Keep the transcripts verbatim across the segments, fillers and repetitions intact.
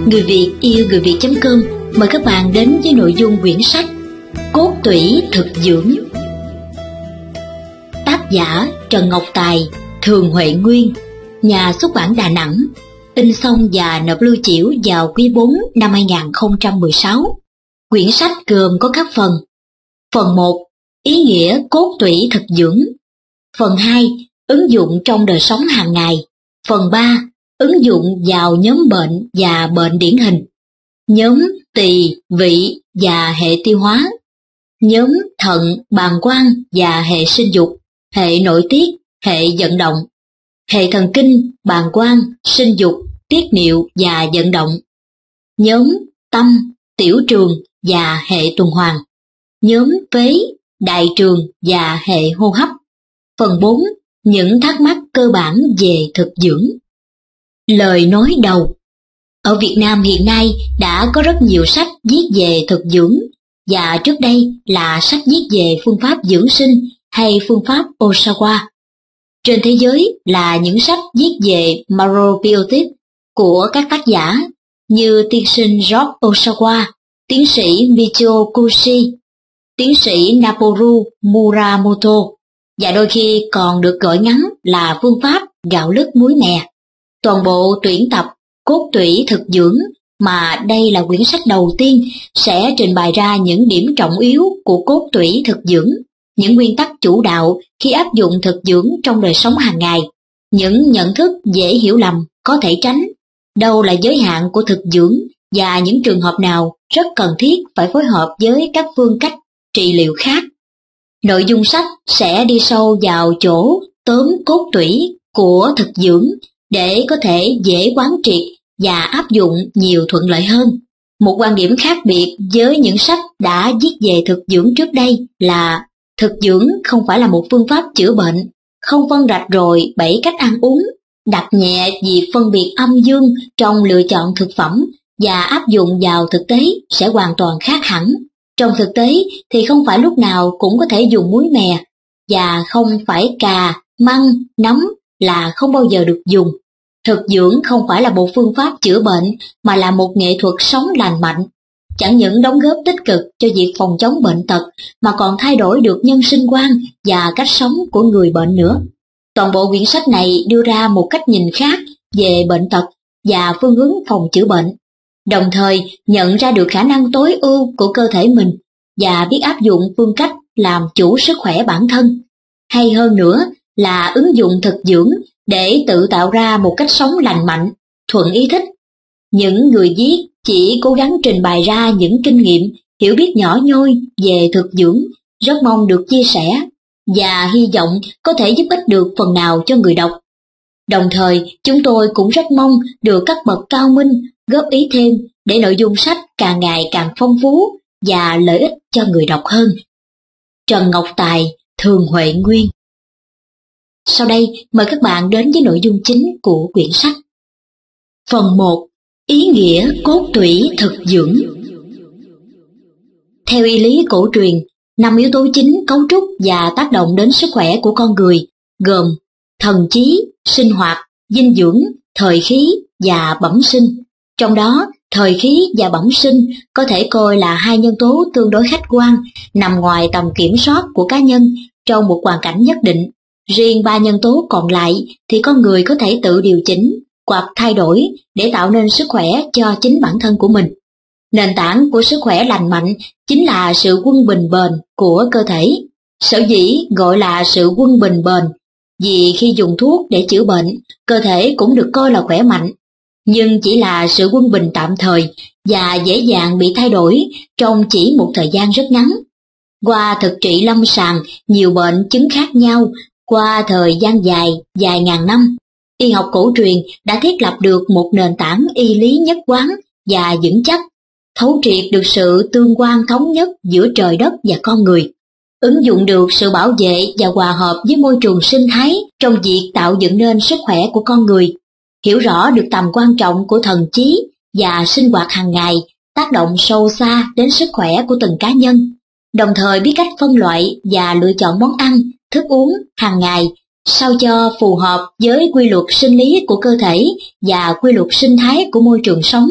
Người Việt yêu người Việt chấm com mời các bạn đến với nội dung quyển sách Cốt tủy thực dưỡng. Tác giả Trần Ngọc Tài, Thường Huệ Nguyên, nhà xuất bản Đà Nẵng, in xong và nộp lưu chiểu vào quý bốn năm hai nghìn không trăm mười sáu. Quyển sách gồm có các phần. Phần một, ý nghĩa cốt tủy thực dưỡng. Phần hai, ứng dụng trong đời sống hàng ngày. Phần ba, ứng dụng vào nhóm bệnh và bệnh điển hình. Nhóm tỳ, vị và hệ tiêu hóa. Nhóm thận, bàng quang và hệ sinh dục, hệ nội tiết, hệ vận động. Hệ thần kinh, bàng quang, sinh dục, tiết niệu và vận động. Nhóm tâm, tiểu trường và hệ tuần hoàn. Nhóm phế, đại trường và hệ hô hấp. Phần bốn, những thắc mắc cơ bản về thực dưỡng. Lời nói đầu. Ở Việt Nam hiện nay đã có rất nhiều sách viết về thực dưỡng, và trước đây là sách viết về phương pháp dưỡng sinh hay phương pháp Osawa. Trên thế giới là những sách viết về Macrobiotics của các tác giả như tiên sinh George Osawa, tiến sĩ Michio Kushi, tiến sĩ Naporu Muramoto, và đôi khi còn được gọi ngắn là phương pháp gạo lứt muối mè. Toàn bộ tuyển tập Cốt tủy thực dưỡng mà đây là quyển sách đầu tiên sẽ trình bày ra những điểm trọng yếu của cốt tủy thực dưỡng, những nguyên tắc chủ đạo khi áp dụng thực dưỡng trong đời sống hàng ngày, những nhận thức dễ hiểu lầm có thể tránh, đâu là giới hạn của thực dưỡng và những trường hợp nào rất cần thiết phải phối hợp với các phương cách trị liệu khác. Nội dung sách sẽ đi sâu vào chỗ tóm cốt tủy của thực dưỡng để có thể dễ quán triệt và áp dụng nhiều thuận lợi hơn. Một quan điểm khác biệt với những sách đã viết về thực dưỡng trước đây là thực dưỡng không phải là một phương pháp chữa bệnh, không phân rạch rồi bảy cách ăn uống, đặt nhẹ việc phân biệt âm dương trong lựa chọn thực phẩm và áp dụng vào thực tế sẽ hoàn toàn khác hẳn. Trong thực tế thì không phải lúc nào cũng có thể dùng muối mè, và không phải cà, măng, nấm là không bao giờ được dùng. Thực dưỡng không phải là một phương pháp chữa bệnh mà là một nghệ thuật sống lành mạnh, chẳng những đóng góp tích cực cho việc phòng chống bệnh tật mà còn thay đổi được nhân sinh quan và cách sống của người bệnh nữa. Toàn bộ quyển sách này đưa ra một cách nhìn khác về bệnh tật và phương hướng phòng chữa bệnh, đồng thời nhận ra được khả năng tối ưu của cơ thể mình và biết áp dụng phương cách làm chủ sức khỏe bản thân. Hay hơn nữa là ứng dụng thực dưỡng để tự tạo ra một cách sống lành mạnh, thuận ý thích. Những người viết chỉ cố gắng trình bày ra những kinh nghiệm, hiểu biết nhỏ nhoi về thực dưỡng, rất mong được chia sẻ và hy vọng có thể giúp ích được phần nào cho người đọc. Đồng thời, chúng tôi cũng rất mong được các bậc cao minh góp ý thêm để nội dung sách càng ngày càng phong phú và lợi ích cho người đọc hơn. Trần Ngọc Tài, Thường Huệ Nguyên. Sau đây, mời các bạn đến với nội dung chính của quyển sách. Phần một. Ý nghĩa cốt tủy thực dưỡng. Theo y lý cổ truyền, năm yếu tố chính cấu trúc và tác động đến sức khỏe của con người gồm thần trí, sinh hoạt, dinh dưỡng, thời khí và bẩm sinh. Trong đó, thời khí và bẩm sinh có thể coi là hai nhân tố tương đối khách quan, nằm ngoài tầm kiểm soát của cá nhân trong một hoàn cảnh nhất định. Riêng ba nhân tố còn lại thì con người có thể tự điều chỉnh hoặc thay đổi để tạo nên sức khỏe cho chính bản thân của mình. Nền tảng của sức khỏe lành mạnh chính là sự quân bình bền của cơ thể. Sở dĩ gọi là sự quân bình bền vì khi dùng thuốc để chữa bệnh, cơ thể cũng được coi là khỏe mạnh, nhưng chỉ là sự quân bình tạm thời và dễ dàng bị thay đổi trong chỉ một thời gian rất ngắn. Qua thực trị lâm sàng nhiều bệnh chứng khác nhau qua thời gian dài, vài ngàn năm, y học cổ truyền đã thiết lập được một nền tảng y lý nhất quán và vững chắc, thấu triệt được sự tương quan thống nhất giữa trời đất và con người, ứng dụng được sự bảo vệ và hòa hợp với môi trường sinh thái trong việc tạo dựng nên sức khỏe của con người, hiểu rõ được tầm quan trọng của thần trí và sinh hoạt hàng ngày tác động sâu xa đến sức khỏe của từng cá nhân, đồng thời biết cách phân loại và lựa chọn món ăn, thức uống hàng ngày sao cho phù hợp với quy luật sinh lý của cơ thể và quy luật sinh thái của môi trường sống.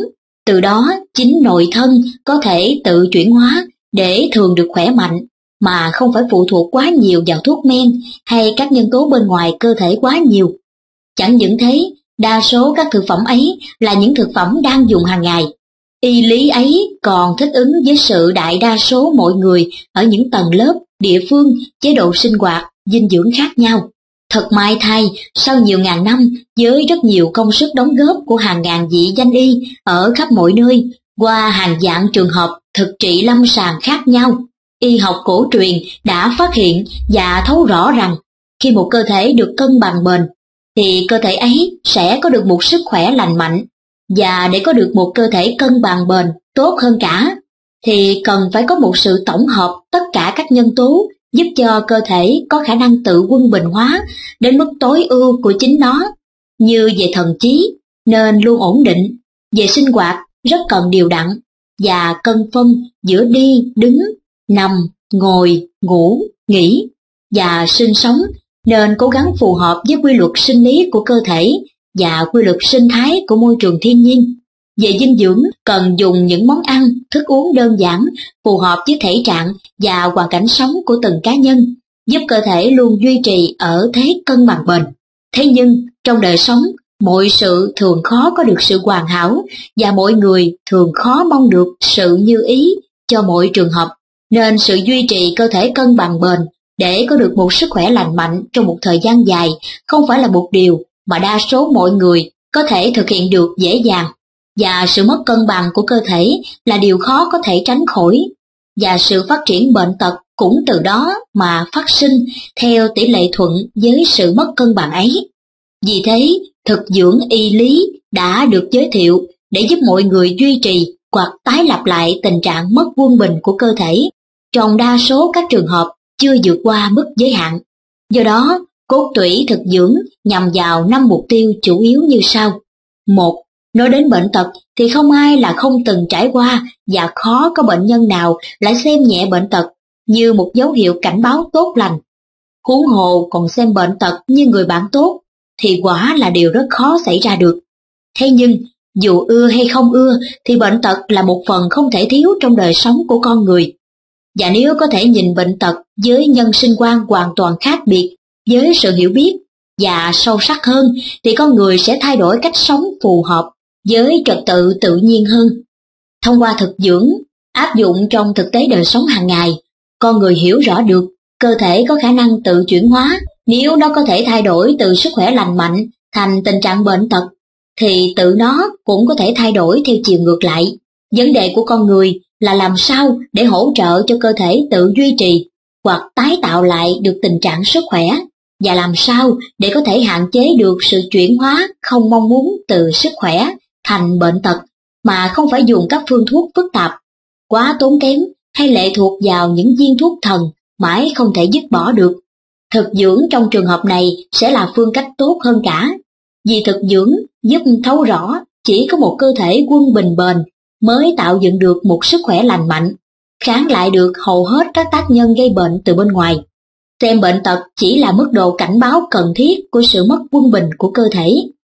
Từ đó, chính nội thân có thể tự chuyển hóa để thường được khỏe mạnh, mà không phải phụ thuộc quá nhiều vào thuốc men hay các nhân tố bên ngoài cơ thể quá nhiều. Chẳng những thế, đa số các thực phẩm ấy là những thực phẩm đang dùng hàng ngày. Y lý ấy còn thích ứng với sự đại đa số mọi người ở những tầng lớp, địa phương, chế độ sinh hoạt, dinh dưỡng khác nhau. Thật may thay, sau nhiều ngàn năm, với rất nhiều công sức đóng góp của hàng ngàn vị danh y ở khắp mọi nơi, qua hàng vạn trường hợp thực trị lâm sàng khác nhau, y học cổ truyền đã phát hiện và thấu rõ rằng khi một cơ thể được cân bằng bền, thì cơ thể ấy sẽ có được một sức khỏe lành mạnh. Và để có được một cơ thể cân bằng bền tốt hơn cả, thì cần phải có một sự tổng hợp tất cả các nhân tố giúp cho cơ thể có khả năng tự quân bình hóa đến mức tối ưu của chính nó. Như về thần trí nên luôn ổn định, về sinh hoạt rất cần điều đặn và cân phân giữa đi, đứng, nằm, ngồi, ngủ, nghỉ, và sinh sống nên cố gắng phù hợp với quy luật sinh lý của cơ thể và quy luật sinh thái của môi trường thiên nhiên. Về dinh dưỡng, cần dùng những món ăn, thức uống đơn giản, phù hợp với thể trạng và hoàn cảnh sống của từng cá nhân, giúp cơ thể luôn duy trì ở thế cân bằng bền. Thế nhưng, trong đời sống, mọi sự thường khó có được sự hoàn hảo và mọi người thường khó mong được sự như ý cho mọi trường hợp, nên sự duy trì cơ thể cân bằng bền để có được một sức khỏe lành mạnh trong một thời gian dài không phải là một điều mà đa số mọi người có thể thực hiện được dễ dàng. Và sự mất cân bằng của cơ thể là điều khó có thể tránh khỏi, và sự phát triển bệnh tật cũng từ đó mà phát sinh theo tỷ lệ thuận với sự mất cân bằng ấy. Vì thế, thực dưỡng y lý đã được giới thiệu để giúp mọi người duy trì hoặc tái lập lại tình trạng mất quân bình của cơ thể, trong đa số các trường hợp chưa vượt qua mức giới hạn. Do đó, cốt tủy thực dưỡng nhằm vào năm mục tiêu chủ yếu như sau. Một. Nói đến bệnh tật thì không ai là không từng trải qua, và khó có bệnh nhân nào lại xem nhẹ bệnh tật như một dấu hiệu cảnh báo tốt lành. Huống hồ còn xem bệnh tật như người bạn tốt thì quả là điều rất khó xảy ra được. Thế nhưng, dù ưa hay không ưa thì bệnh tật là một phần không thể thiếu trong đời sống của con người. Và nếu có thể nhìn bệnh tật với nhân sinh quan hoàn toàn khác biệt, với sự hiểu biết và sâu sắc hơn, thì con người sẽ thay đổi cách sống phù hợp với trật tự tự nhiên hơn. Thông qua thực dưỡng, áp dụng trong thực tế đời sống hàng ngày, con người hiểu rõ được cơ thể có khả năng tự chuyển hóa. Nếu nó có thể thay đổi từ sức khỏe lành mạnh thành tình trạng bệnh tật, thì tự nó cũng có thể thay đổi theo chiều ngược lại. Vấn đề của con người là làm sao để hỗ trợ cho cơ thể tự duy trì hoặc tái tạo lại được tình trạng sức khỏe, và làm sao để có thể hạn chế được sự chuyển hóa không mong muốn từ sức khỏe thành bệnh tật, mà không phải dùng các phương thuốc phức tạp, quá tốn kém hay lệ thuộc vào những viên thuốc thần mãi không thể dứt bỏ được. Thực dưỡng trong trường hợp này sẽ là phương cách tốt hơn cả, vì thực dưỡng giúp thấu rõ chỉ có một cơ thể quân bình bền mới tạo dựng được một sức khỏe lành mạnh, kháng lại được hầu hết các tác nhân gây bệnh từ bên ngoài. Xem bệnh tật chỉ là mức độ cảnh báo cần thiết của sự mất quân bình của cơ thể.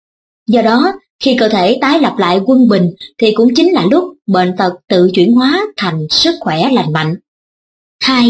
Do đó, khi cơ thể tái lập lại quân bình thì cũng chính là lúc bệnh tật tự chuyển hóa thành sức khỏe lành mạnh. Hai.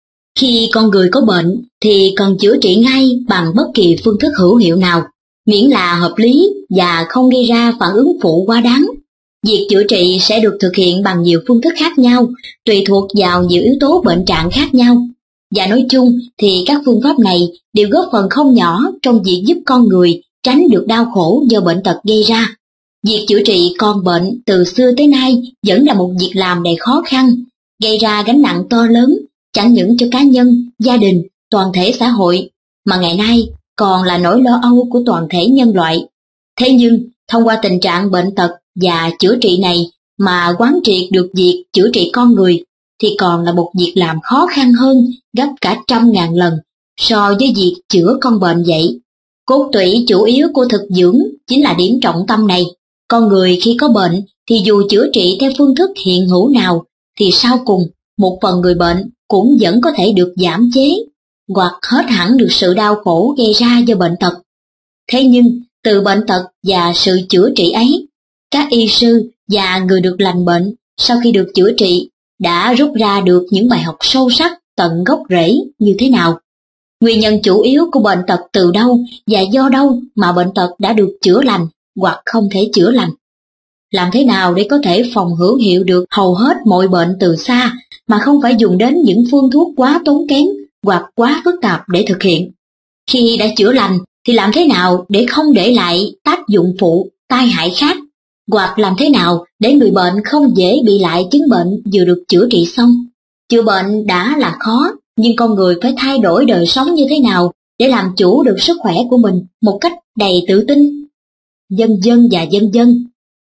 Khi con người có bệnh thì cần chữa trị ngay bằng bất kỳ phương thức hữu hiệu nào, miễn là hợp lý và không gây ra phản ứng phụ quá đáng. Việc chữa trị sẽ được thực hiện bằng nhiều phương thức khác nhau, tùy thuộc vào nhiều yếu tố bệnh trạng khác nhau. Và nói chung thì các phương pháp này đều góp phần không nhỏ trong việc giúp con người tránh được đau khổ do bệnh tật gây ra. Việc chữa trị con bệnh từ xưa tới nay vẫn là một việc làm đầy khó khăn, gây ra gánh nặng to lớn, chẳng những cho cá nhân, gia đình, toàn thể xã hội, mà ngày nay còn là nỗi lo âu của toàn thể nhân loại. Thế nhưng, thông qua tình trạng bệnh tật và chữa trị này mà quán triệt được việc chữa trị con người, thì còn là một việc làm khó khăn hơn gấp cả trăm ngàn lần so với việc chữa con bệnh vậy. Cốt tủy chủ yếu của thực dưỡng chính là điểm trọng tâm này. Con người khi có bệnh thì dù chữa trị theo phương thức hiện hữu nào, thì sau cùng một phần người bệnh cũng vẫn có thể được giảm chế hoặc hết hẳn được sự đau khổ gây ra do bệnh tật. Thế nhưng từ bệnh tật và sự chữa trị ấy, các y sư và người được lành bệnh sau khi được chữa trị đã rút ra được những bài học sâu sắc tận gốc rễ như thế nào. Nguyên nhân chủ yếu của bệnh tật từ đâu và do đâu mà bệnh tật đã được chữa lành hoặc không thể chữa lành. Làm thế nào để có thể phòng hữu hiệu được hầu hết mọi bệnh từ xa mà không phải dùng đến những phương thuốc quá tốn kém hoặc quá phức tạp để thực hiện. Khi đã chữa lành thì làm thế nào để không để lại tác dụng phụ, tai hại khác, hoặc làm thế nào để người bệnh không dễ bị lại chứng bệnh vừa được chữa trị xong. Chữa bệnh đã là khó, nhưng con người phải thay đổi đời sống như thế nào để làm chủ được sức khỏe của mình một cách đầy tự tin. Vân vân và vân vân.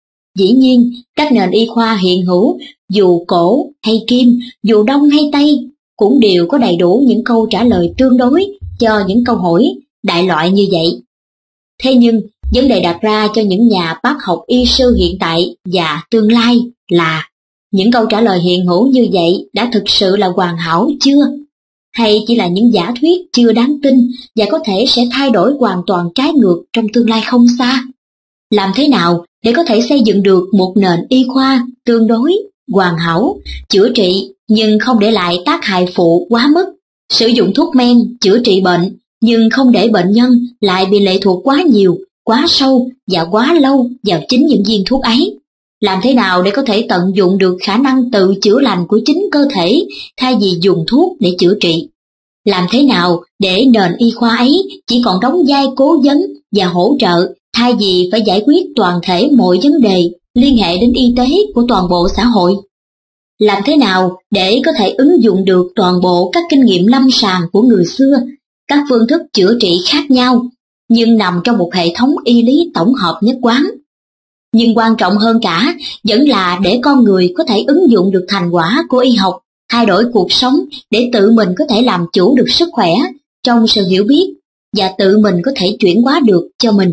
Dĩ nhiên, các nền y khoa hiện hữu, dù cổ hay kim, dù đông hay tây, cũng đều có đầy đủ những câu trả lời tương đối cho những câu hỏi đại loại như vậy. Thế nhưng, vấn đề đặt ra cho những nhà bác học y sư hiện tại và tương lai là những câu trả lời hiện hữu như vậy đã thực sự là hoàn hảo chưa? Hay chỉ là những giả thuyết chưa đáng tin và có thể sẽ thay đổi hoàn toàn trái ngược trong tương lai không xa? Làm thế nào để có thể xây dựng được một nền y khoa tương đối, hoàn hảo, chữa trị nhưng không để lại tác hại phụ quá mức, sử dụng thuốc men chữa trị bệnh nhưng không để bệnh nhân lại bị lệ thuộc quá nhiều, quá sâu và quá lâu vào chính những viên thuốc ấy? Làm thế nào để có thể tận dụng được khả năng tự chữa lành của chính cơ thể thay vì dùng thuốc để chữa trị? Làm thế nào để nền y khoa ấy chỉ còn đóng vai cố vấn và hỗ trợ thay vì phải giải quyết toàn thể mọi vấn đề liên hệ đến y tế của toàn bộ xã hội? Làm thế nào để có thể ứng dụng được toàn bộ các kinh nghiệm lâm sàng của người xưa, các phương thức chữa trị khác nhau, nhưng nằm trong một hệ thống y lý tổng hợp nhất quán? Nhưng quan trọng hơn cả vẫn là để con người có thể ứng dụng được thành quả của y học, thay đổi cuộc sống để tự mình có thể làm chủ được sức khỏe trong sự hiểu biết và tự mình có thể chuyển hóa được cho mình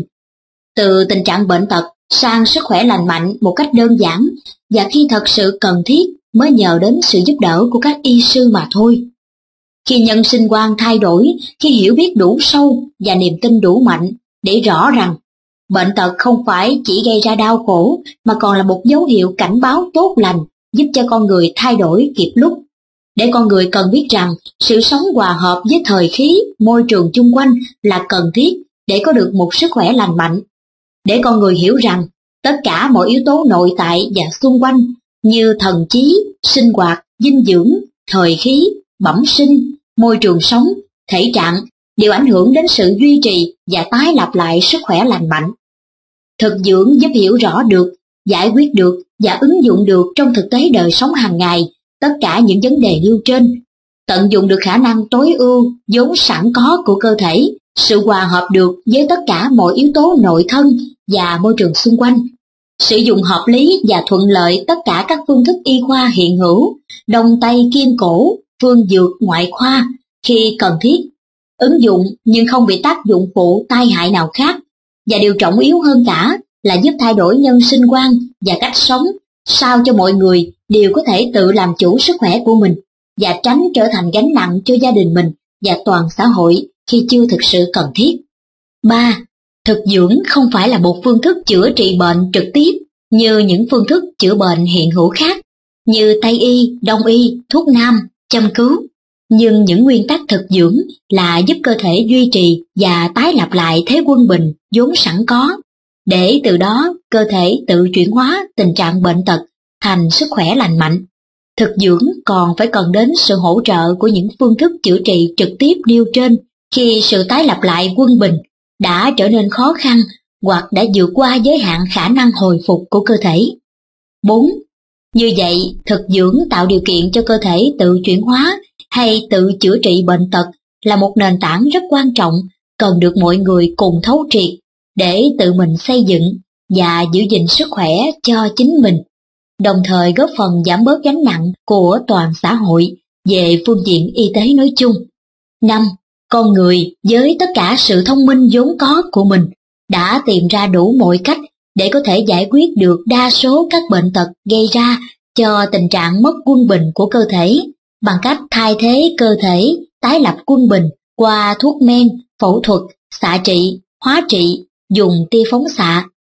từ tình trạng bệnh tật sang sức khỏe lành mạnh một cách đơn giản, và khi thật sự cần thiết mới nhờ đến sự giúp đỡ của các y sư mà thôi. Khi nhân sinh quan thay đổi, khi hiểu biết đủ sâu và niềm tin đủ mạnh để rõ rằng bệnh tật không phải chỉ gây ra đau khổ mà còn là một dấu hiệu cảnh báo tốt lành giúp cho con người thay đổi kịp lúc. Để con người cần biết rằng sự sống hòa hợp với thời khí, môi trường chung quanh là cần thiết để có được một sức khỏe lành mạnh. Để con người hiểu rằng tất cả mọi yếu tố nội tại và xung quanh như thần trí, sinh hoạt, dinh dưỡng, thời khí, bẩm sinh, môi trường sống, thể trạng đều ảnh hưởng đến sự duy trì và tái lập lại sức khỏe lành mạnh. Thực dưỡng giúp hiểu rõ được, giải quyết được và ứng dụng được trong thực tế đời sống hàng ngày tất cả những vấn đề nêu trên, tận dụng được khả năng tối ưu vốn sẵn có của cơ thể, sự hòa hợp được với tất cả mọi yếu tố nội thân và môi trường xung quanh, sử dụng hợp lý và thuận lợi tất cả các phương thức y khoa hiện hữu, đông tây kim cổ, phương dược ngoại khoa khi cần thiết, ứng dụng nhưng không bị tác dụng phụ tai hại nào khác, và điều trọng yếu hơn cả là giúp thay đổi nhân sinh quan và cách sống sao cho mọi người đều có thể tự làm chủ sức khỏe của mình và tránh trở thành gánh nặng cho gia đình mình và toàn xã hội khi chưa thực sự cần thiết. ba. Thực dưỡng không phải là một phương thức chữa trị bệnh trực tiếp như những phương thức chữa bệnh hiện hữu khác như Tây y, Đông y, thuốc nam, châm cứu. Nhưng những nguyên tắc thực dưỡng là giúp cơ thể duy trì và tái lập lại thế quân bình vốn sẵn có, để từ đó cơ thể tự chuyển hóa tình trạng bệnh tật thành sức khỏe lành mạnh. Thực dưỡng còn phải cần đến sự hỗ trợ của những phương thức chữa trị trực tiếp nêu trên khi sự tái lập lại quân bình đã trở nên khó khăn hoặc đã vượt qua giới hạn khả năng hồi phục của cơ thể. bốn. Như vậy, thực dưỡng tạo điều kiện cho cơ thể tự chuyển hóa hay tự chữa trị bệnh tật là một nền tảng rất quan trọng cần được mọi người cùng thấu triệt để tự mình xây dựng và giữ gìn sức khỏe cho chính mình, đồng thời góp phần giảm bớt gánh nặng của toàn xã hội về phương diện y tế nói chung. năm. Con người với tất cả sự thông minh vốn có của mình đã tìm ra đủ mọi cách để có thể giải quyết được đa số các bệnh tật gây ra cho tình trạng mất quân bình của cơ thể bằng cách thay thế cơ thể tái lập quân bình qua thuốc men, phẫu thuật, xạ trị, hóa trị, dùng tia phóng xạ.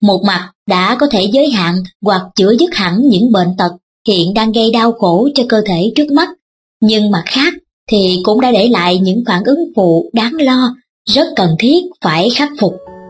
Một mặt đã có thể giới hạn hoặc chữa dứt hẳn những bệnh tật hiện đang gây đau khổ cho cơ thể trước mắt, nhưng mặt khác thì cũng đã để lại những phản ứng phụ đáng lo, rất cần thiết phải khắc phục.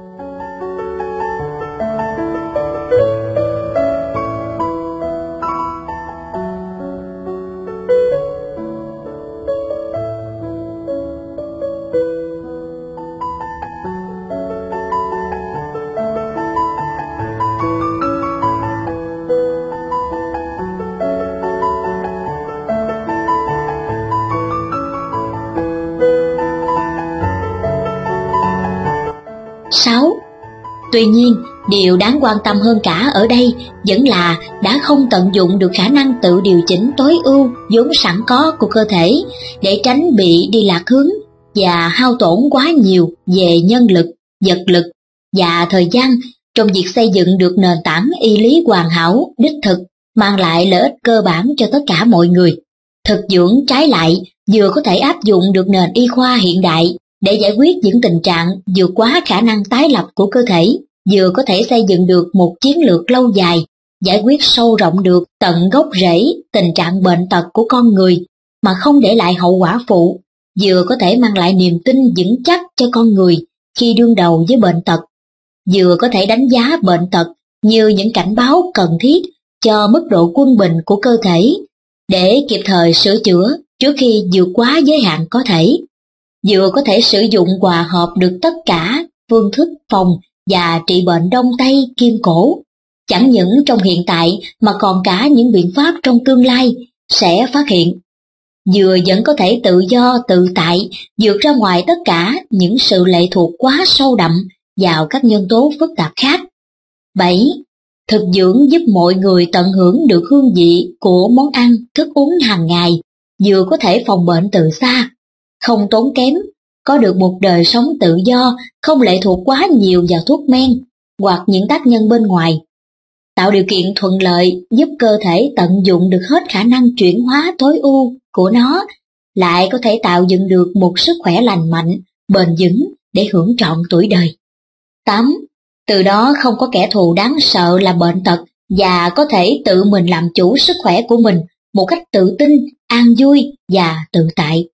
sáu. Tuy nhiên, điều đáng quan tâm hơn cả ở đây vẫn là đã không tận dụng được khả năng tự điều chỉnh tối ưu vốn sẵn có của cơ thể để tránh bị đi lạc hướng và hao tổn quá nhiều về nhân lực, vật lực và thời gian trong việc xây dựng được nền tảng y lý hoàn hảo, đích thực, mang lại lợi ích cơ bản cho tất cả mọi người. Thực dưỡng trái lại vừa có thể áp dụng được nền y khoa hiện đại để giải quyết những tình trạng vượt quá khả năng tái lập của cơ thể, vừa có thể xây dựng được một chiến lược lâu dài, giải quyết sâu rộng được tận gốc rễ tình trạng bệnh tật của con người mà không để lại hậu quả phụ, vừa có thể mang lại niềm tin vững chắc cho con người khi đương đầu với bệnh tật, vừa có thể đánh giá bệnh tật như những cảnh báo cần thiết cho mức độ quân bình của cơ thể để kịp thời sửa chữa trước khi vượt quá giới hạn có thể, vừa có thể sử dụng hòa hợp được tất cả phương thức phòng và trị bệnh đông tây kim cổ, chẳng những trong hiện tại mà còn cả những biện pháp trong tương lai sẽ phát hiện, vừa vẫn có thể tự do tự tại vượt ra ngoài tất cả những sự lệ thuộc quá sâu đậm vào các nhân tố phức tạp khác. bảy. Thực dưỡng giúp mọi người tận hưởng được hương vị của món ăn, thức uống hàng ngày, vừa có thể phòng bệnh từ xa, không tốn kém, có được một đời sống tự do, không lệ thuộc quá nhiều vào thuốc men hoặc những tác nhân bên ngoài, tạo điều kiện thuận lợi giúp cơ thể tận dụng được hết khả năng chuyển hóa tối ưu của nó, lại có thể tạo dựng được một sức khỏe lành mạnh, bền vững để hưởng trọn tuổi đời. tám. Từ đó không có kẻ thù đáng sợ là bệnh tật và có thể tự mình làm chủ sức khỏe của mình một cách tự tin, an vui và tự tại.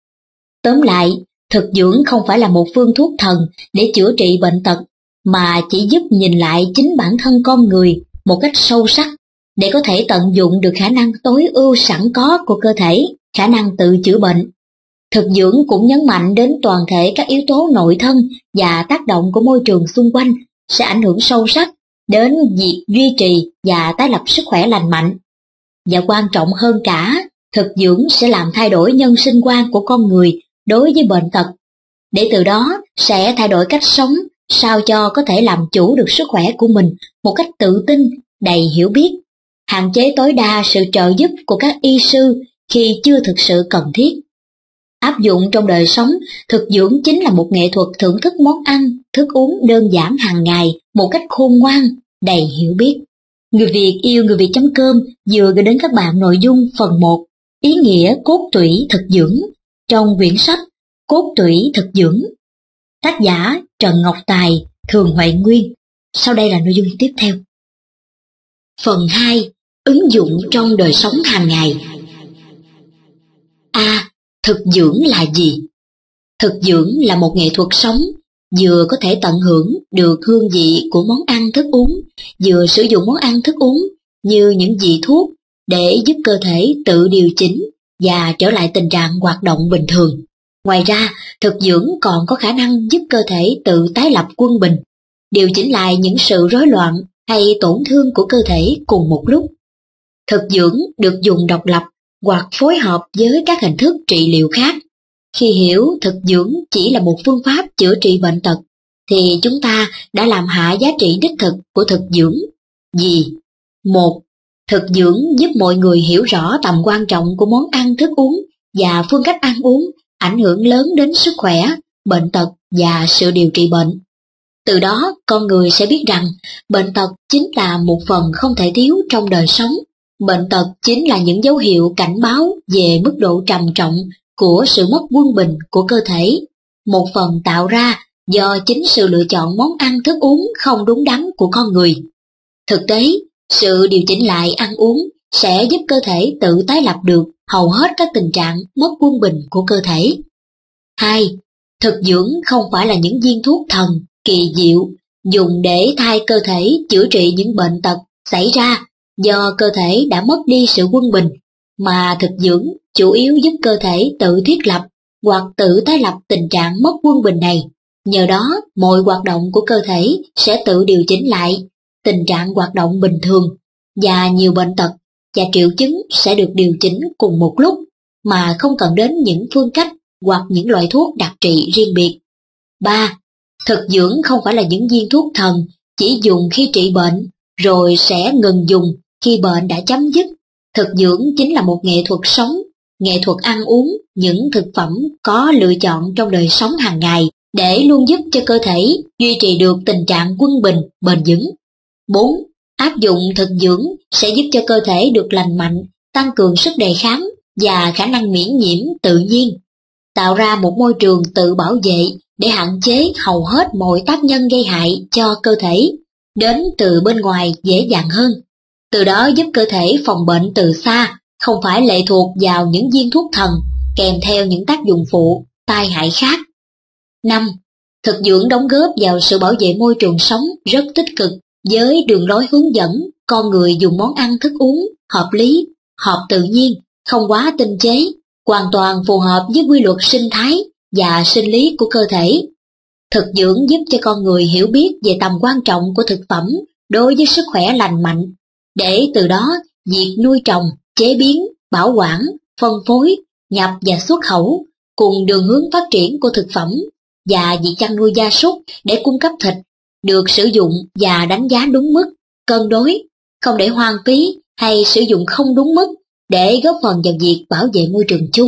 Tóm lại, thực dưỡng không phải là một phương thuốc thần để chữa trị bệnh tật, mà chỉ giúp nhìn lại chính bản thân con người một cách sâu sắc để có thể tận dụng được khả năng tối ưu sẵn có của cơ thể, khả năng tự chữa bệnh. Thực dưỡng cũng nhấn mạnh đến toàn thể các yếu tố nội thân và tác động của môi trường xung quanh sẽ ảnh hưởng sâu sắc đến việc duy trì và tái lập sức khỏe lành mạnh. Và quan trọng hơn cả, thực dưỡng sẽ làm thay đổi nhân sinh quan của con người đối với bệnh tật, để từ đó sẽ thay đổi cách sống sao cho có thể làm chủ được sức khỏe của mình một cách tự tin, đầy hiểu biết, hạn chế tối đa sự trợ giúp của các y sư khi chưa thực sự cần thiết. Áp dụng trong đời sống, thực dưỡng chính là một nghệ thuật thưởng thức món ăn, thức uống đơn giản hàng ngày một cách khôn ngoan, đầy hiểu biết. Người Việt yêu người Việt chấm com vừa gửi đến các bạn nội dung phần một, ý nghĩa cốt tủy thực dưỡng, trong quyển sách Cốt tủy thực dưỡng. Tác giả Trần Ngọc Tài, Thường Huệ Nguyên. Sau đây là nội dung tiếp theo. Phần hai, ứng dụng trong đời sống hàng ngày. A. Thực dưỡng là gì? Thực dưỡng là một nghệ thuật sống, vừa có thể tận hưởng được hương vị của món ăn thức uống, vừa sử dụng món ăn thức uống như những vị thuốc để giúp cơ thể tự điều chỉnh và trở lại tình trạng hoạt động bình thường. Ngoài ra, thực dưỡng còn có khả năng giúp cơ thể tự tái lập quân bình, điều chỉnh lại những sự rối loạn hay tổn thương của cơ thể cùng một lúc. Thực dưỡng được dùng độc lập hoặc phối hợp với các hình thức trị liệu khác. Khi hiểu thực dưỡng chỉ là một phương pháp chữa trị bệnh tật, thì chúng ta đã làm hạ giá trị đích thực của thực dưỡng. Gì? Một. Thực dưỡng giúp mọi người hiểu rõ tầm quan trọng của món ăn thức uống và phương cách ăn uống ảnh hưởng lớn đến sức khỏe, bệnh tật và sự điều trị bệnh. Từ đó, con người sẽ biết rằng bệnh tật chính là một phần không thể thiếu trong đời sống. Bệnh tật chính là những dấu hiệu cảnh báo về mức độ trầm trọng của sự mất quân bình của cơ thể, một phần tạo ra do chính sự lựa chọn món ăn thức uống không đúng đắn của con người. Thực tế, sự điều chỉnh lại ăn uống sẽ giúp cơ thể tự tái lập được hầu hết các tình trạng mất quân bình của cơ thể. hai. Thực dưỡng không phải là những viên thuốc thần, kỳ diệu, dùng để thay cơ thể chữa trị những bệnh tật xảy ra do cơ thể đã mất đi sự quân bình, mà thực dưỡng chủ yếu giúp cơ thể tự thiết lập hoặc tự tái lập tình trạng mất quân bình này. Nhờ đó, mọi hoạt động của cơ thể sẽ tự điều chỉnh lại tình trạng hoạt động bình thường, và nhiều bệnh tật và triệu chứng sẽ được điều chỉnh cùng một lúc mà không cần đến những phương cách hoặc những loại thuốc đặc trị riêng biệt. ba. Thực dưỡng không phải là những viên thuốc thần chỉ dùng khi trị bệnh rồi sẽ ngừng dùng khi bệnh đã chấm dứt. Thực dưỡng chính là một nghệ thuật sống, nghệ thuật ăn uống những thực phẩm có lựa chọn trong đời sống hàng ngày để luôn giúp cho cơ thể duy trì được tình trạng quân bình, bền vững. bốn. Áp dụng thực dưỡng sẽ giúp cho cơ thể được lành mạnh, tăng cường sức đề kháng và khả năng miễn nhiễm tự nhiên, tạo ra một môi trường tự bảo vệ để hạn chế hầu hết mọi tác nhân gây hại cho cơ thể đến từ bên ngoài dễ dàng hơn. Từ đó giúp cơ thể phòng bệnh từ xa, không phải lệ thuộc vào những viên thuốc thần kèm theo những tác dụng phụ, tai hại khác. năm. Thực dưỡng đóng góp vào sự bảo vệ môi trường sống rất tích cực với đường lối hướng dẫn con người dùng món ăn thức uống hợp lý, hợp tự nhiên, không quá tinh chế, hoàn toàn phù hợp với quy luật sinh thái và sinh lý của cơ thể. Thực dưỡng giúp cho con người hiểu biết về tầm quan trọng của thực phẩm đối với sức khỏe lành mạnh, để từ đó việc nuôi trồng, chế biến, bảo quản, phân phối, nhập và xuất khẩu cùng đường hướng phát triển của thực phẩm và việc chăn nuôi gia súc để cung cấp thịt được sử dụng và đánh giá đúng mức, cân đối, không để hoang phí hay sử dụng không đúng mức để góp phần vào việc bảo vệ môi trường chung.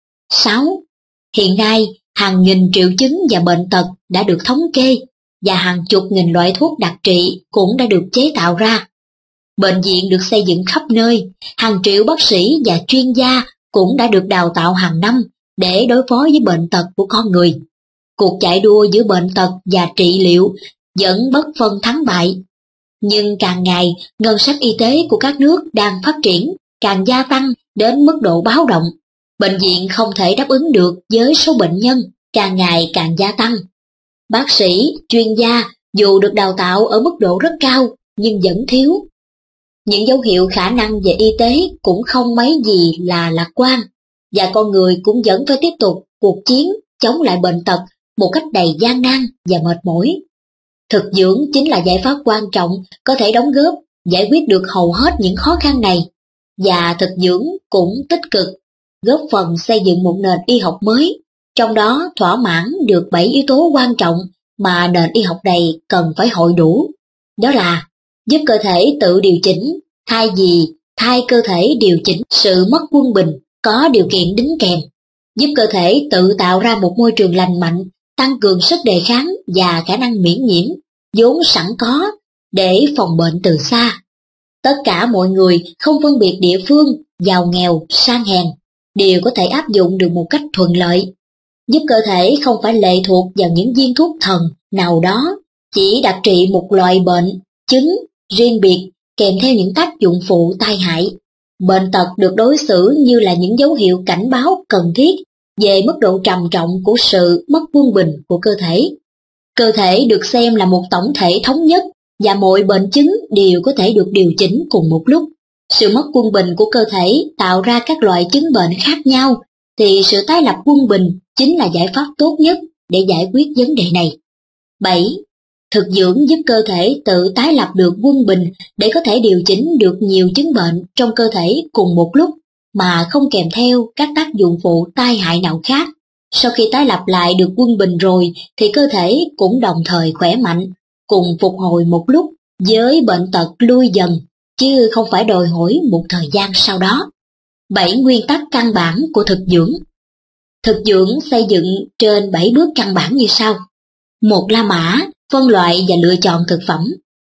sáu. Hiện nay, hàng nghìn triệu chứng và bệnh tật đã được thống kê và hàng chục nghìn loại thuốc đặc trị cũng đã được chế tạo ra. Bệnh viện được xây dựng khắp nơi, hàng triệu bác sĩ và chuyên gia cũng đã được đào tạo hàng năm để đối phó với bệnh tật của con người. Cuộc chạy đua giữa bệnh tật và trị liệu vẫn bất phân thắng bại. Nhưng càng ngày, ngân sách y tế của các nước đang phát triển càng gia tăng đến mức độ báo động. Bệnh viện không thể đáp ứng được với số bệnh nhân càng ngày càng gia tăng. Bác sĩ, chuyên gia dù được đào tạo ở mức độ rất cao nhưng vẫn thiếu. Những dấu hiệu khả năng về y tế cũng không mấy gì là lạc quan, và con người cũng vẫn phải tiếp tục cuộc chiến chống lại bệnh tật một cách đầy gian nan và mệt mỏi. Thực dưỡng chính là giải pháp quan trọng có thể đóng góp giải quyết được hầu hết những khó khăn này, và thực dưỡng cũng tích cực góp phần xây dựng một nền y học mới, trong đó thỏa mãn được bảy yếu tố quan trọng mà nền y học này cần phải hội đủ. Đó là giúp cơ thể tự điều chỉnh, thay vì thay cơ thể điều chỉnh sự mất quân bình có điều kiện đính kèm, giúp cơ thể tự tạo ra một môi trường lành mạnh, tăng cường sức đề kháng và khả năng miễn nhiễm vốn sẵn có để phòng bệnh từ xa. Tất cả mọi người, không phân biệt địa phương, giàu nghèo, sang hèn, đều có thể áp dụng được một cách thuận lợi, giúp cơ thể không phải lệ thuộc vào những viên thuốc thần nào đó, chỉ đặc trị một loại bệnh, chứng riêng biệt kèm theo những tác dụng phụ tai hại. Bệnh tật được đối xử như là những dấu hiệu cảnh báo cần thiết về mức độ trầm trọng của sự mất quân bình của cơ thể. Cơ thể được xem là một tổng thể thống nhất, và mọi bệnh chứng đều có thể được điều chỉnh cùng một lúc. Sự mất quân bình của cơ thể tạo ra các loại chứng bệnh khác nhau, thì sự tái lập quân bình chính là giải pháp tốt nhất để giải quyết vấn đề này. bảy. Thực dưỡng giúp cơ thể tự tái lập được quân bình để có thể điều chỉnh được nhiều chứng bệnh trong cơ thể cùng một lúc mà không kèm theo các tác dụng phụ tai hại nào khác. Sau khi tái lập lại được quân bình rồi thì cơ thể cũng đồng thời khỏe mạnh, cùng phục hồi một lúc với bệnh tật lui dần, chứ không phải đòi hỏi một thời gian sau đó. bảy nguyên tắc căn bản của thực dưỡng. Thực dưỡng xây dựng trên bảy bước căn bản như sau. Một La Mã, phân loại và lựa chọn thực phẩm.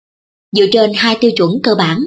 Dựa trên hai tiêu chuẩn cơ bản.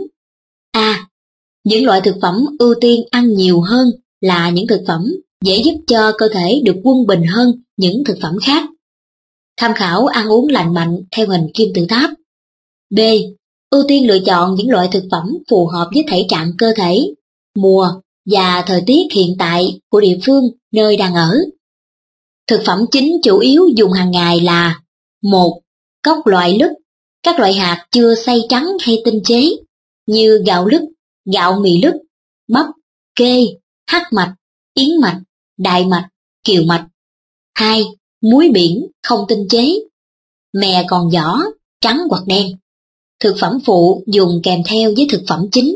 A. Những loại thực phẩm ưu tiên ăn nhiều hơn là những thực phẩm dễ giúp cho cơ thể được quân bình hơn những thực phẩm khác. Tham khảo ăn uống lành mạnh theo hình kim tự tháp. B. Ưu tiên lựa chọn những loại thực phẩm phù hợp với thể trạng cơ thể, mùa và thời tiết hiện tại của địa phương nơi đang ở. Thực phẩm chính chủ yếu dùng hàng ngày là: một. Cốc loại lứt, các loại hạt chưa xay trắng hay tinh chế, như gạo lứt, gạo mì lứt, bắp, kê, hắc mạch, yến mạch, đại mạch, kiều mạch. Hai. Muối biển không tinh chế, mè còn vỏ, trắng hoặc đen. Thực phẩm phụ dùng kèm theo với thực phẩm chính.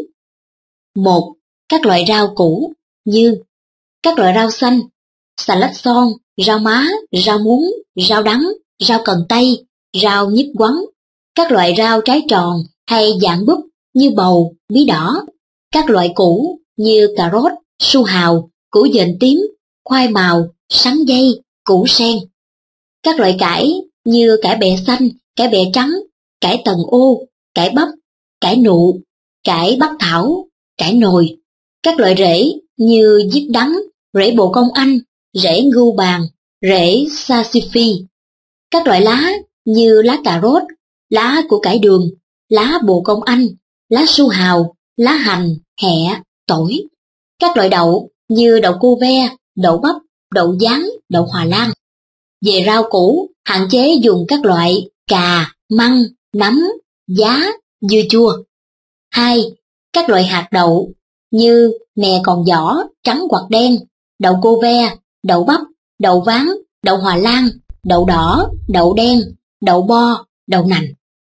Một. Các loại rau củ như các loại rau xanh, xà lách son, rau má, rau muống, rau đắng, rau cần tây, rau nhíp quắn, các loại rau trái tròn hay dạng búp như bầu, bí đỏ, các loại củ như cà rốt, su hào, củ dền tím, khoai màu, sắn dây, củ sen. Các loại cải như cải bẹ xanh, cải bẹ trắng, cải tần ô, cải bắp, cải nụ, cải bắc thảo, cải nồi. Các loại rễ như diếp đắng, rễ bồ công anh, rễ ngưu bàn, rễ saxify. Các loại lá như lá cà rốt, lá của cải đường, lá bồ công anh, lá su hào, lá hành, hẹ, tỏi. Các loại đậu như đậu cô ve, đậu bắp, đậu dán, đậu Hòa Lan. Về rau củ, hạn chế dùng các loại cà, măng, nấm, giá, dưa chua. Hai. Các loại hạt đậu như mè còn vỏ, trắng hoặc đen, đậu cô ve, đậu bắp, đậu ván, đậu Hòa Lan, đậu đỏ, đậu đen, đậu bo, đậu nành.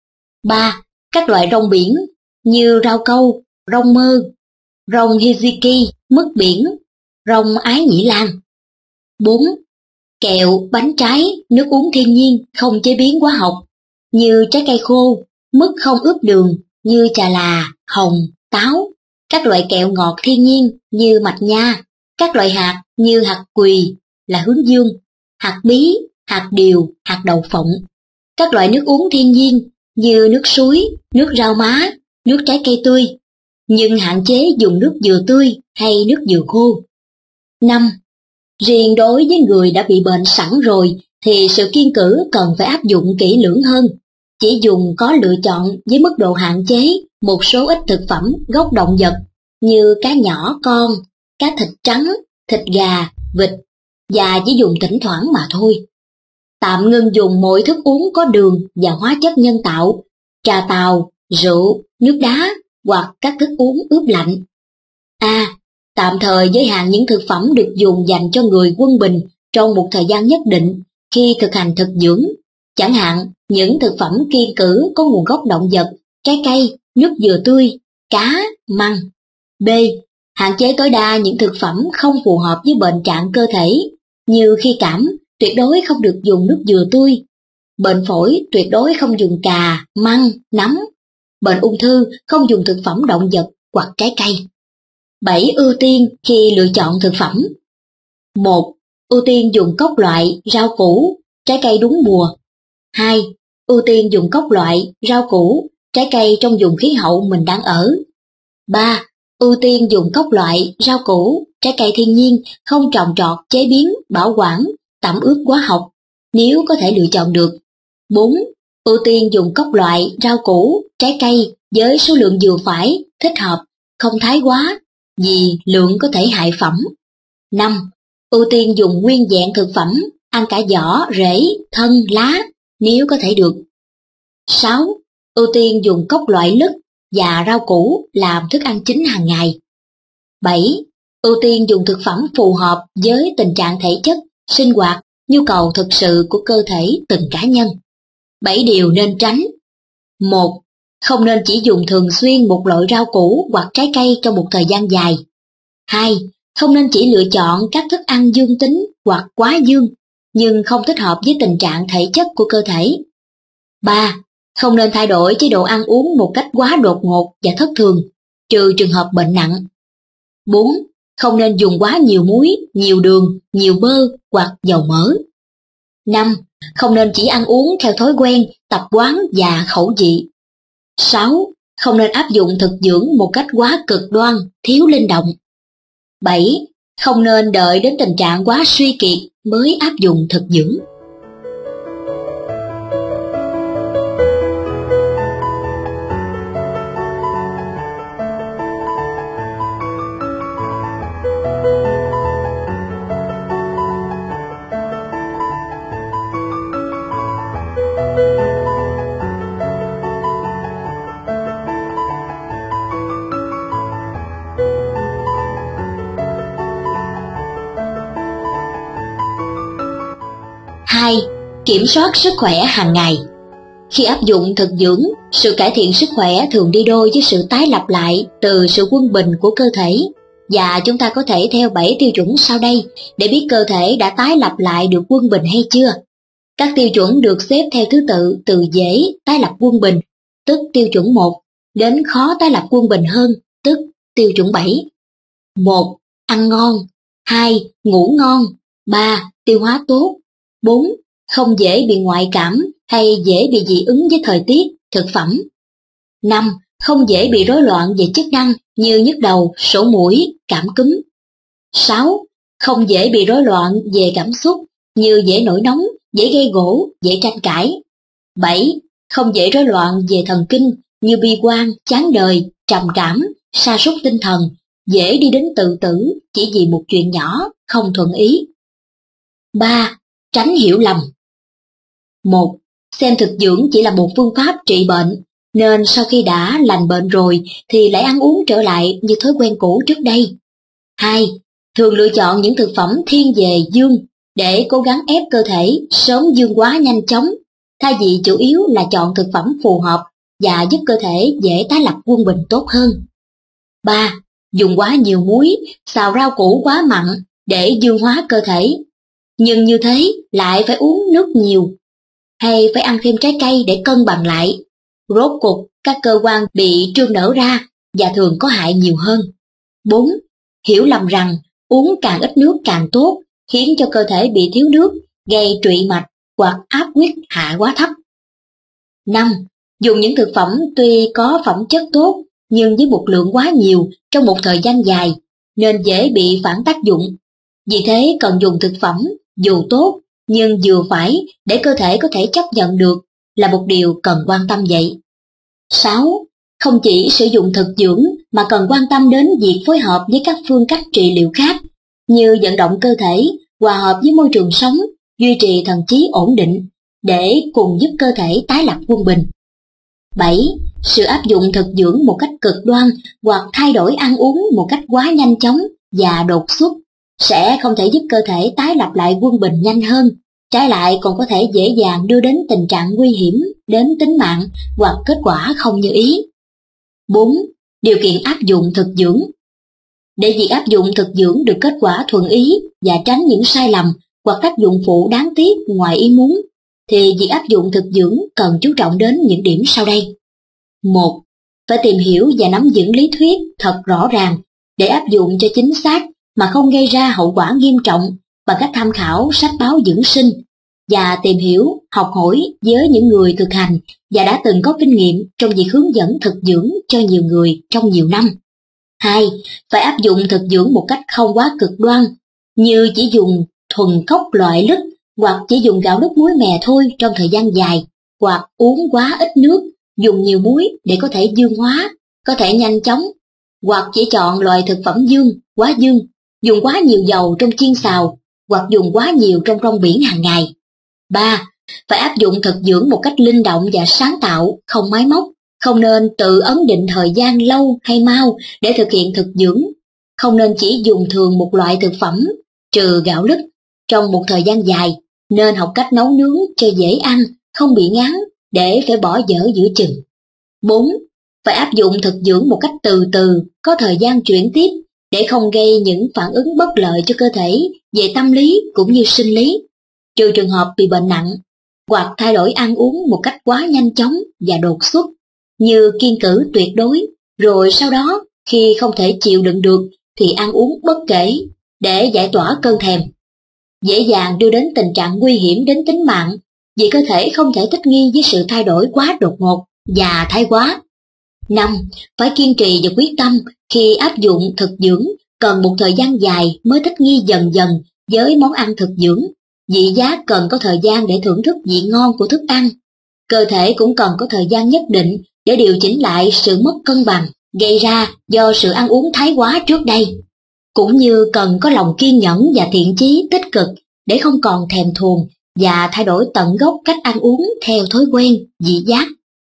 Ba. Các loại rong biển như rau câu, rong mơ, rong hijiki, mứt biển, rong ái nhĩ lan. Bốn. Kẹo, bánh trái, nước uống thiên nhiên không chế biến hóa học như trái cây khô, mứt không ướp đường như trà là, hồng, táo, các loại kẹo ngọt thiên nhiên như mạch nha, các loại hạt như hạt quỳ là hướng dương, hạt bí, hạt điều, hạt đậu phộng, các loại nước uống thiên nhiên như nước suối, nước rau má, nước trái cây tươi, nhưng hạn chế dùng nước dừa tươi hay nước dừa khô. Năm. Riêng đối với người đã bị bệnh sẵn rồi thì sự kiêng cữ cần phải áp dụng kỹ lưỡng hơn, chỉ dùng có lựa chọn với mức độ hạn chế một số ít thực phẩm gốc động vật như cá nhỏ con, cá thịt trắng, thịt gà, vịt, và chỉ dùng thỉnh thoảng mà thôi. Tạm ngưng dùng mọi thức uống có đường và hóa chất nhân tạo, trà tàu, rượu, nước đá hoặc các thức uống ướp lạnh. A. Tạm thời giới hạn những thực phẩm được dùng dành cho người quân bình trong một thời gian nhất định khi thực hành thực dưỡng, chẳng hạn những thực phẩm kiêng cữ có nguồn gốc động vật, trái cây, nước dừa tươi, cá, măng. B. Hạn chế tối đa những thực phẩm không phù hợp với bệnh trạng cơ thể, như khi cảm, tuyệt đối không được dùng nước dừa tươi. Bệnh phổi, tuyệt đối không dùng cà, măng, nấm. Bệnh ung thư, không dùng thực phẩm động vật hoặc trái cây. Bảy. Ưu tiên khi lựa chọn thực phẩm. Một. Ưu tiên dùng cốc loại, rau củ, trái cây đúng mùa. Hai. Ưu tiên dùng cốc loại, rau củ, trái cây trong vùng khí hậu mình đang ở. Ba. Ưu tiên dùng cốc loại, rau củ, trái cây thiên nhiên, không trồng trọt, chế biến, bảo quản, tẩm ướp hóa học, nếu có thể lựa chọn được. Bốn. Ưu tiên dùng cốc loại, rau củ, trái cây với số lượng vừa phải, thích hợp, không thái quá, vì lượng có thể hại phẩm. Năm. Ưu tiên dùng nguyên vẹn thực phẩm, ăn cả vỏ, rễ, thân, lá, nếu có thể được. Sáu. Ưu tiên dùng cốc loại lứt và rau củ làm thức ăn chính hàng ngày. Bảy. Ưu tiên dùng thực phẩm phù hợp với tình trạng thể chất, sinh hoạt, nhu cầu thực sự của cơ thể từng cá nhân. Bảy điều nên tránh. Một. Không nên chỉ dùng thường xuyên một loại rau củ hoặc trái cây trong một thời gian dài. Hai. Không nên chỉ lựa chọn các thức ăn dương tính hoặc quá dương, nhưng không thích hợp với tình trạng thể chất của cơ thể. Ba. Không nên thay đổi chế độ ăn uống một cách quá đột ngột và thất thường, trừ trường hợp bệnh nặng. Bốn. Không nên dùng quá nhiều muối, nhiều đường, nhiều bơ hoặc dầu mỡ. Năm. Không nên chỉ ăn uống theo thói quen, tập quán và khẩu vị. Sáu. Không nên áp dụng thực dưỡng một cách quá cực đoan, thiếu linh động. Bảy. Không nên đợi đến tình trạng quá suy kiệt mới áp dụng thực dưỡng. Kiểm soát sức khỏe hàng ngày. Khi áp dụng thực dưỡng, sự cải thiện sức khỏe thường đi đôi với sự tái lập lại từ sự quân bình của cơ thể, và chúng ta có thể theo bảy tiêu chuẩn sau đây để biết cơ thể đã tái lập lại được quân bình hay chưa. Các tiêu chuẩn được xếp theo thứ tự từ dễ tái lập quân bình, tức tiêu chuẩn một, đến khó tái lập quân bình hơn, tức tiêu chuẩn bảy. một. Ăn ngon. hai. Ngủ ngon. ba. Tiêu hóa tốt. bốn. Không dễ bị ngoại cảm hay dễ bị dị ứng với thời tiết, thực phẩm. năm. Không dễ bị rối loạn về chức năng như nhức đầu, sổ mũi, cảm cúm. sáu. Không dễ bị rối loạn về cảm xúc như dễ nổi nóng, dễ gây gổ, dễ tranh cãi. bảy. Không dễ rối loạn về thần kinh như bi quan, chán đời, trầm cảm, sa sút tinh thần, dễ đi đến tự tử chỉ vì một chuyện nhỏ, không thuận ý. ba. Tránh hiểu lầm. một. Xem thực dưỡng chỉ là một phương pháp trị bệnh, nên sau khi đã lành bệnh rồi thì lại ăn uống trở lại như thói quen cũ trước đây. hai. Thường lựa chọn những thực phẩm thiên về dương để cố gắng ép cơ thể sớm dương hóa nhanh chóng, thay vì chủ yếu là chọn thực phẩm phù hợp và giúp cơ thể dễ tái lập quân bình tốt hơn. ba. Dùng quá nhiều muối, xào rau củ quá mặn để dương hóa cơ thể, nhưng như thế lại phải uống nước nhiều, hay phải ăn thêm trái cây để cân bằng lại. Rốt cuộc các cơ quan bị trương nở ra và thường có hại nhiều hơn. bốn. Hiểu lầm rằng uống càng ít nước càng tốt, khiến cho cơ thể bị thiếu nước, gây trụy mạch hoặc áp huyết hạ quá thấp. năm. Dùng những thực phẩm tuy có phẩm chất tốt nhưng với một lượng quá nhiều trong một thời gian dài nên dễ bị phản tác dụng. Vì thế cần dùng thực phẩm dù tốt nhưng vừa phải để cơ thể có thể chấp nhận được là một điều cần quan tâm vậy. sáu. Không chỉ sử dụng thực dưỡng mà cần quan tâm đến việc phối hợp với các phương cách trị liệu khác như vận động cơ thể, hòa hợp với môi trường sống, duy trì thần trí ổn định để cùng giúp cơ thể tái lập quân bình. bảy. Sự áp dụng thực dưỡng một cách cực đoan hoặc thay đổi ăn uống một cách quá nhanh chóng và đột xuất sẽ không thể giúp cơ thể tái lập lại quân bình nhanh hơn, trái lại còn có thể dễ dàng đưa đến tình trạng nguy hiểm đến tính mạng hoặc kết quả không như ý. bốn. Điều kiện áp dụng thực dưỡng. Để việc áp dụng thực dưỡng được kết quả thuận ý và tránh những sai lầm hoặc tác dụng phụ đáng tiếc ngoài ý muốn, thì việc áp dụng thực dưỡng cần chú trọng đến những điểm sau đây. một. Phải tìm hiểu và nắm vững lý thuyết thật rõ ràng để áp dụng cho chính xác mà không gây ra hậu quả nghiêm trọng bằng cách tham khảo sách báo dưỡng sinh và tìm hiểu, học hỏi với những người thực hành và đã từng có kinh nghiệm trong việc hướng dẫn thực dưỡng cho nhiều người trong nhiều năm. hai. Phải áp dụng thực dưỡng một cách không quá cực đoan, như chỉ dùng thuần cốc loại lứt hoặc chỉ dùng gạo lứt muối mè thôi trong thời gian dài, hoặc uống quá ít nước, dùng nhiều muối để có thể dương hóa, có thể nhanh chóng, hoặc chỉ chọn loại thực phẩm dương, quá dương, dùng quá nhiều dầu trong chiên xào, hoặc dùng quá nhiều trong rong biển hàng ngày. ba. Phải áp dụng thực dưỡng một cách linh động và sáng tạo, không máy móc, không nên tự ấn định thời gian lâu hay mau để thực hiện thực dưỡng, không nên chỉ dùng thường một loại thực phẩm, trừ gạo lứt, trong một thời gian dài, nên học cách nấu nướng cho dễ ăn, không bị ngán, để phải bỏ dở giữa chừng. bốn. Phải áp dụng thực dưỡng một cách từ từ, có thời gian chuyển tiếp, để không gây những phản ứng bất lợi cho cơ thể về tâm lý cũng như sinh lý, trừ trường hợp bị bệnh nặng, hoặc thay đổi ăn uống một cách quá nhanh chóng và đột xuất, như kiêng cữ tuyệt đối, rồi sau đó khi không thể chịu đựng được thì ăn uống bất kể để giải tỏa cơn thèm, dễ dàng đưa đến tình trạng nguy hiểm đến tính mạng vì cơ thể không thể thích nghi với sự thay đổi quá đột ngột và thái quá. năm. Phải kiên trì và quyết tâm khi áp dụng thực dưỡng, cần một thời gian dài mới thích nghi dần dần với món ăn thực dưỡng. Vị giác cần có thời gian để thưởng thức vị ngon của thức ăn. Cơ thể cũng cần có thời gian nhất định để điều chỉnh lại sự mất cân bằng gây ra do sự ăn uống thái quá trước đây. Cũng như cần có lòng kiên nhẫn và thiện chí tích cực để không còn thèm thuồng và thay đổi tận gốc cách ăn uống theo thói quen, vị giác.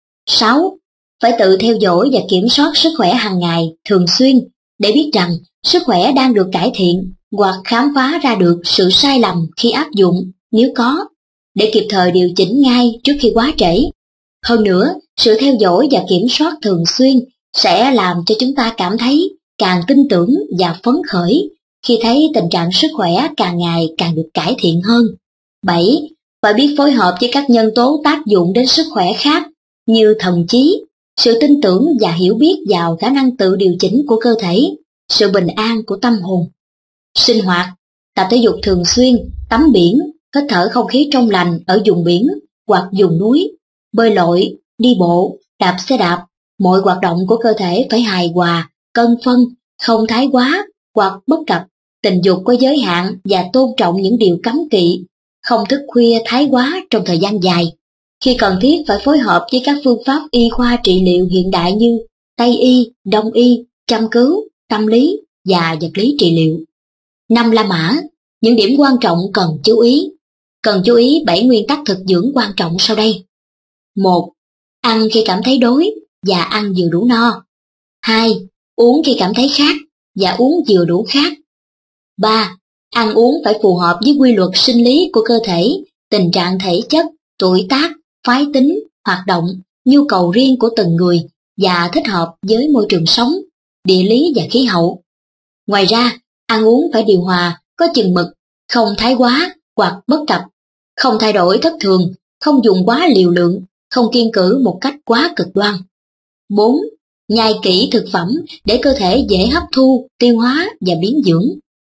sáu. Phải tự theo dõi và kiểm soát sức khỏe hàng ngày, thường xuyên, để biết rằng sức khỏe đang được cải thiện hoặc khám phá ra được sự sai lầm khi áp dụng, nếu có. để kịp thời điều chỉnh ngay trước khi quá trễ. Hơn nữa, sự theo dõi và kiểm soát thường xuyên sẽ làm cho chúng ta cảm thấy càng tin tưởng và phấn khởi khi thấy tình trạng sức khỏe càng ngày càng được cải thiện hơn. bảy. Phải biết phối hợp với các nhân tố tác dụng đến sức khỏe khác như thần trí, sự tin tưởng và hiểu biết vào khả năng tự điều chỉnh của cơ thể, sự bình an của tâm hồn. Sinh hoạt, tập thể dục thường xuyên, tắm biển, hít thở không khí trong lành ở vùng biển hoặc vùng núi, bơi lội, đi bộ, đạp xe đạp, mọi hoạt động của cơ thể phải hài hòa, cân phân, không thái quá hoặc bất cập, tình dục có giới hạn và tôn trọng những điều cấm kỵ, không thức khuya thái quá trong thời gian dài. Khi cần thiết phải phối hợp với các phương pháp y khoa trị liệu hiện đại như Tây y, Đông y, châm cứu, tâm lý và vật lý trị liệu. Năm La Mã, những điểm quan trọng cần chú ý. Cần chú ý bảy nguyên tắc thực dưỡng quan trọng sau đây. một. Ăn khi cảm thấy đói và ăn vừa đủ no. hai. Uống khi cảm thấy khát và uống vừa đủ khát. ba. Ăn uống phải phù hợp với quy luật sinh lý của cơ thể, tình trạng thể chất, tuổi tác, phái tính, hoạt động, nhu cầu riêng của từng người và thích hợp với môi trường sống, địa lý và khí hậu. Ngoài ra, ăn uống phải điều hòa, có chừng mực, không thái quá hoặc bất cập, không thay đổi thất thường, không dùng quá liều lượng, không kiêng cữ một cách quá cực đoan. bốn. Nhai kỹ thực phẩm để cơ thể dễ hấp thu, tiêu hóa và biến dưỡng.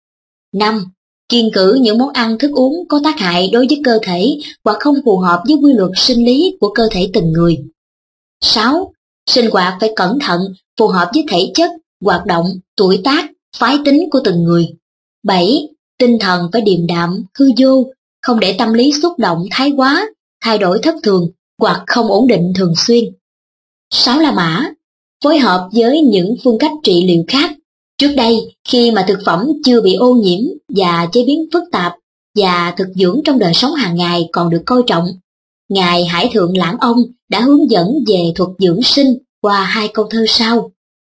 năm. Kiêng cữ những món ăn thức uống có tác hại đối với cơ thể hoặc không phù hợp với quy luật sinh lý của cơ thể từng người. sáu. Sinh hoạt phải cẩn thận, phù hợp với thể chất, hoạt động, tuổi tác, phái tính của từng người. bảy. Tinh thần phải điềm đạm, hư vô, không để tâm lý xúc động thái quá, thay đổi thất thường hoặc không ổn định thường xuyên. sáu La Mã, phối hợp với những phương cách trị liệu khác. Trước đây, khi mà thực phẩm chưa bị ô nhiễm và chế biến phức tạp và thực dưỡng trong đời sống hàng ngày còn được coi trọng, Ngài Hải Thượng Lãng Ông đã hướng dẫn về thuật dưỡng sinh qua hai câu thơ sau.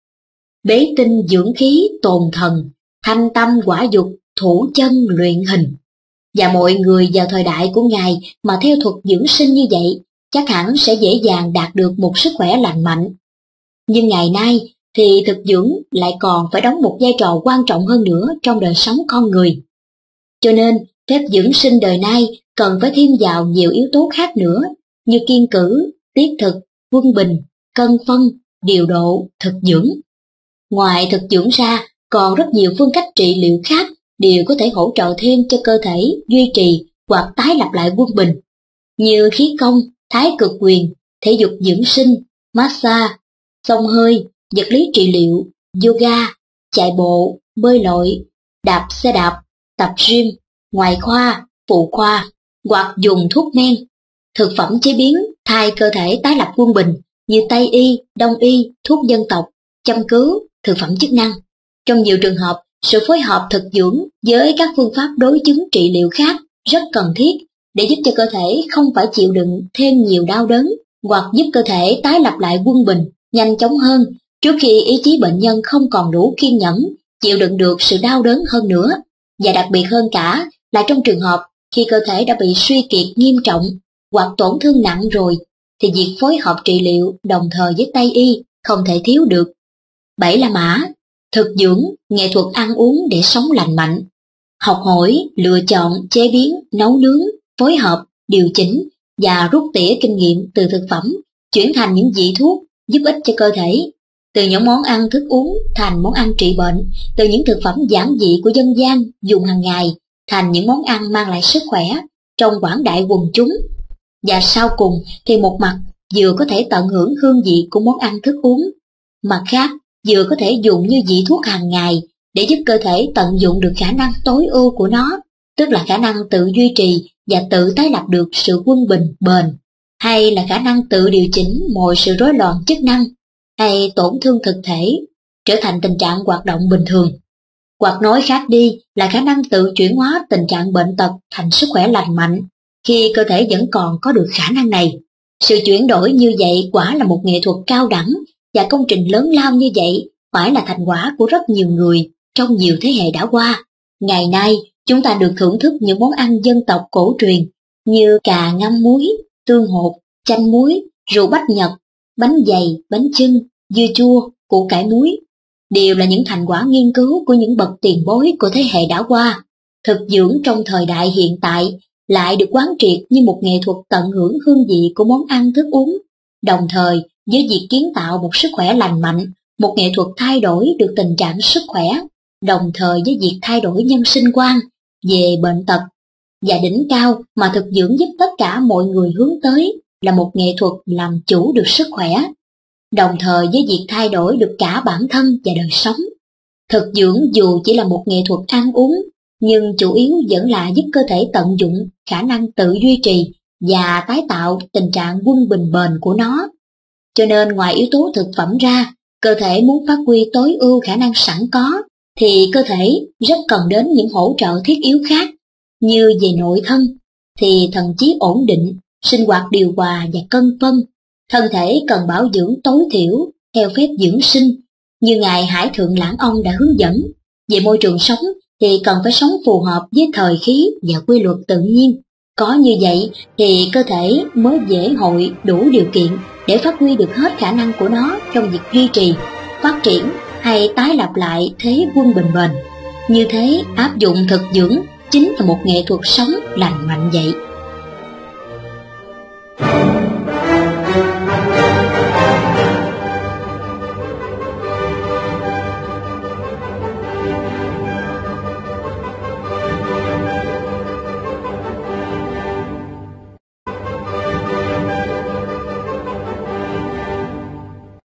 Bế tinh dưỡng khí tồn thần, thanh tâm quả dục, thủ chân luyện hình. Và mọi người vào thời đại của Ngài mà theo thuật dưỡng sinh như vậy, chắc hẳn sẽ dễ dàng đạt được một sức khỏe lành mạnh. Nhưng ngày nay thì thực dưỡng lại còn phải đóng một vai trò quan trọng hơn nữa trong đời sống con người. Cho nên, phép dưỡng sinh đời nay cần phải thêm vào nhiều yếu tố khác nữa, như kiêng cữ, tiết thực, quân bình, cân phân, điều độ, thực dưỡng. Ngoài thực dưỡng ra, còn rất nhiều phương cách trị liệu khác đều có thể hỗ trợ thêm cho cơ thể duy trì hoặc tái lập lại quân bình, như khí công, thái cực quyền, thể dục dưỡng sinh, massage, xông hơi, vật lý trị liệu, yoga, chạy bộ, bơi lội, đạp xe đạp, tập gym, ngoại khoa, phụ khoa, hoặc dùng thuốc men, thực phẩm chế biến thay cơ thể tái lập quân bình như Tây y, Đông y, thuốc dân tộc, châm cứu, thực phẩm chức năng. Trong nhiều trường hợp, sự phối hợp thực dưỡng với các phương pháp đối chứng trị liệu khác rất cần thiết để giúp cho cơ thể không phải chịu đựng thêm nhiều đau đớn hoặc giúp cơ thể tái lập lại quân bình nhanh chóng hơn trước khi ý chí bệnh nhân không còn đủ kiên nhẫn, chịu đựng được sự đau đớn hơn nữa. Và đặc biệt hơn cả là trong trường hợp khi cơ thể đã bị suy kiệt nghiêm trọng hoặc tổn thương nặng rồi, thì việc phối hợp trị liệu đồng thời với Tây y không thể thiếu được. Bảy La Mã, thực dưỡng, nghệ thuật ăn uống để sống lành mạnh. Học hỏi, lựa chọn, chế biến, nấu nướng, phối hợp, điều chỉnh và rút tỉa kinh nghiệm từ thực phẩm, chuyển thành những vị thuốc giúp ích cho cơ thể. Từ những món ăn thức uống thành món ăn trị bệnh, từ những thực phẩm giản dị của dân gian dùng hàng ngày thành những món ăn mang lại sức khỏe trong quảng đại quần chúng. Và sau cùng thì một mặt vừa có thể tận hưởng hương vị của món ăn thức uống, mặt khác vừa có thể dùng như vị thuốc hàng ngày để giúp cơ thể tận dụng được khả năng tối ưu của nó, tức là khả năng tự duy trì và tự tái lập được sự quân bình bền, hay là khả năng tự điều chỉnh mọi sự rối loạn chức năng hay tổn thương thực thể trở thành tình trạng hoạt động bình thường. Hoặc nói khác đi là khả năng tự chuyển hóa tình trạng bệnh tật thành sức khỏe lành mạnh khi cơ thể vẫn còn có được khả năng này. Sự chuyển đổi như vậy quả là một nghệ thuật cao đẳng, và công trình lớn lao như vậy phải là thành quả của rất nhiều người trong nhiều thế hệ đã qua. Ngày nay, chúng ta được thưởng thức những món ăn dân tộc cổ truyền như cà ngâm muối, tương hột, chanh muối, rượu bách Nhật, bánh dày, bánh chưng, dưa chua, củ cải muối, đều là những thành quả nghiên cứu của những bậc tiền bối của thế hệ đã qua. Thực dưỡng trong thời đại hiện tại lại được quán triệt như một nghệ thuật tận hưởng hương vị của món ăn thức uống, đồng thời với việc kiến tạo một sức khỏe lành mạnh, một nghệ thuật thay đổi được tình trạng sức khỏe, đồng thời với việc thay đổi nhân sinh quan về bệnh tật. Và đỉnh cao mà thực dưỡng giúp tất cả mọi người hướng tới là một nghệ thuật làm chủ được sức khỏe, đồng thời với việc thay đổi được cả bản thân và đời sống. Thực dưỡng dù chỉ là một nghệ thuật ăn uống, nhưng chủ yếu vẫn là giúp cơ thể tận dụng khả năng tự duy trì và tái tạo tình trạng quân bình bền của nó. Cho nên ngoài yếu tố thực phẩm ra, cơ thể muốn phát huy tối ưu khả năng sẵn có, thì cơ thể rất cần đến những hỗ trợ thiết yếu khác, như về nội thân, thì thần trí ổn định, sinh hoạt điều hòa và cân phân. Thân thể cần bảo dưỡng tối thiểu theo phép dưỡng sinh, như Ngài Hải Thượng Lãng Ông đã hướng dẫn. Về môi trường sống thì cần phải sống phù hợp với thời khí và quy luật tự nhiên. Có như vậy thì cơ thể mới dễ hội đủ điều kiện để phát huy được hết khả năng của nó trong việc duy trì, phát triển hay tái lập lại thế quân bình bền. Như thế, áp dụng thực dưỡng chính là một nghệ thuật sống lành mạnh vậy.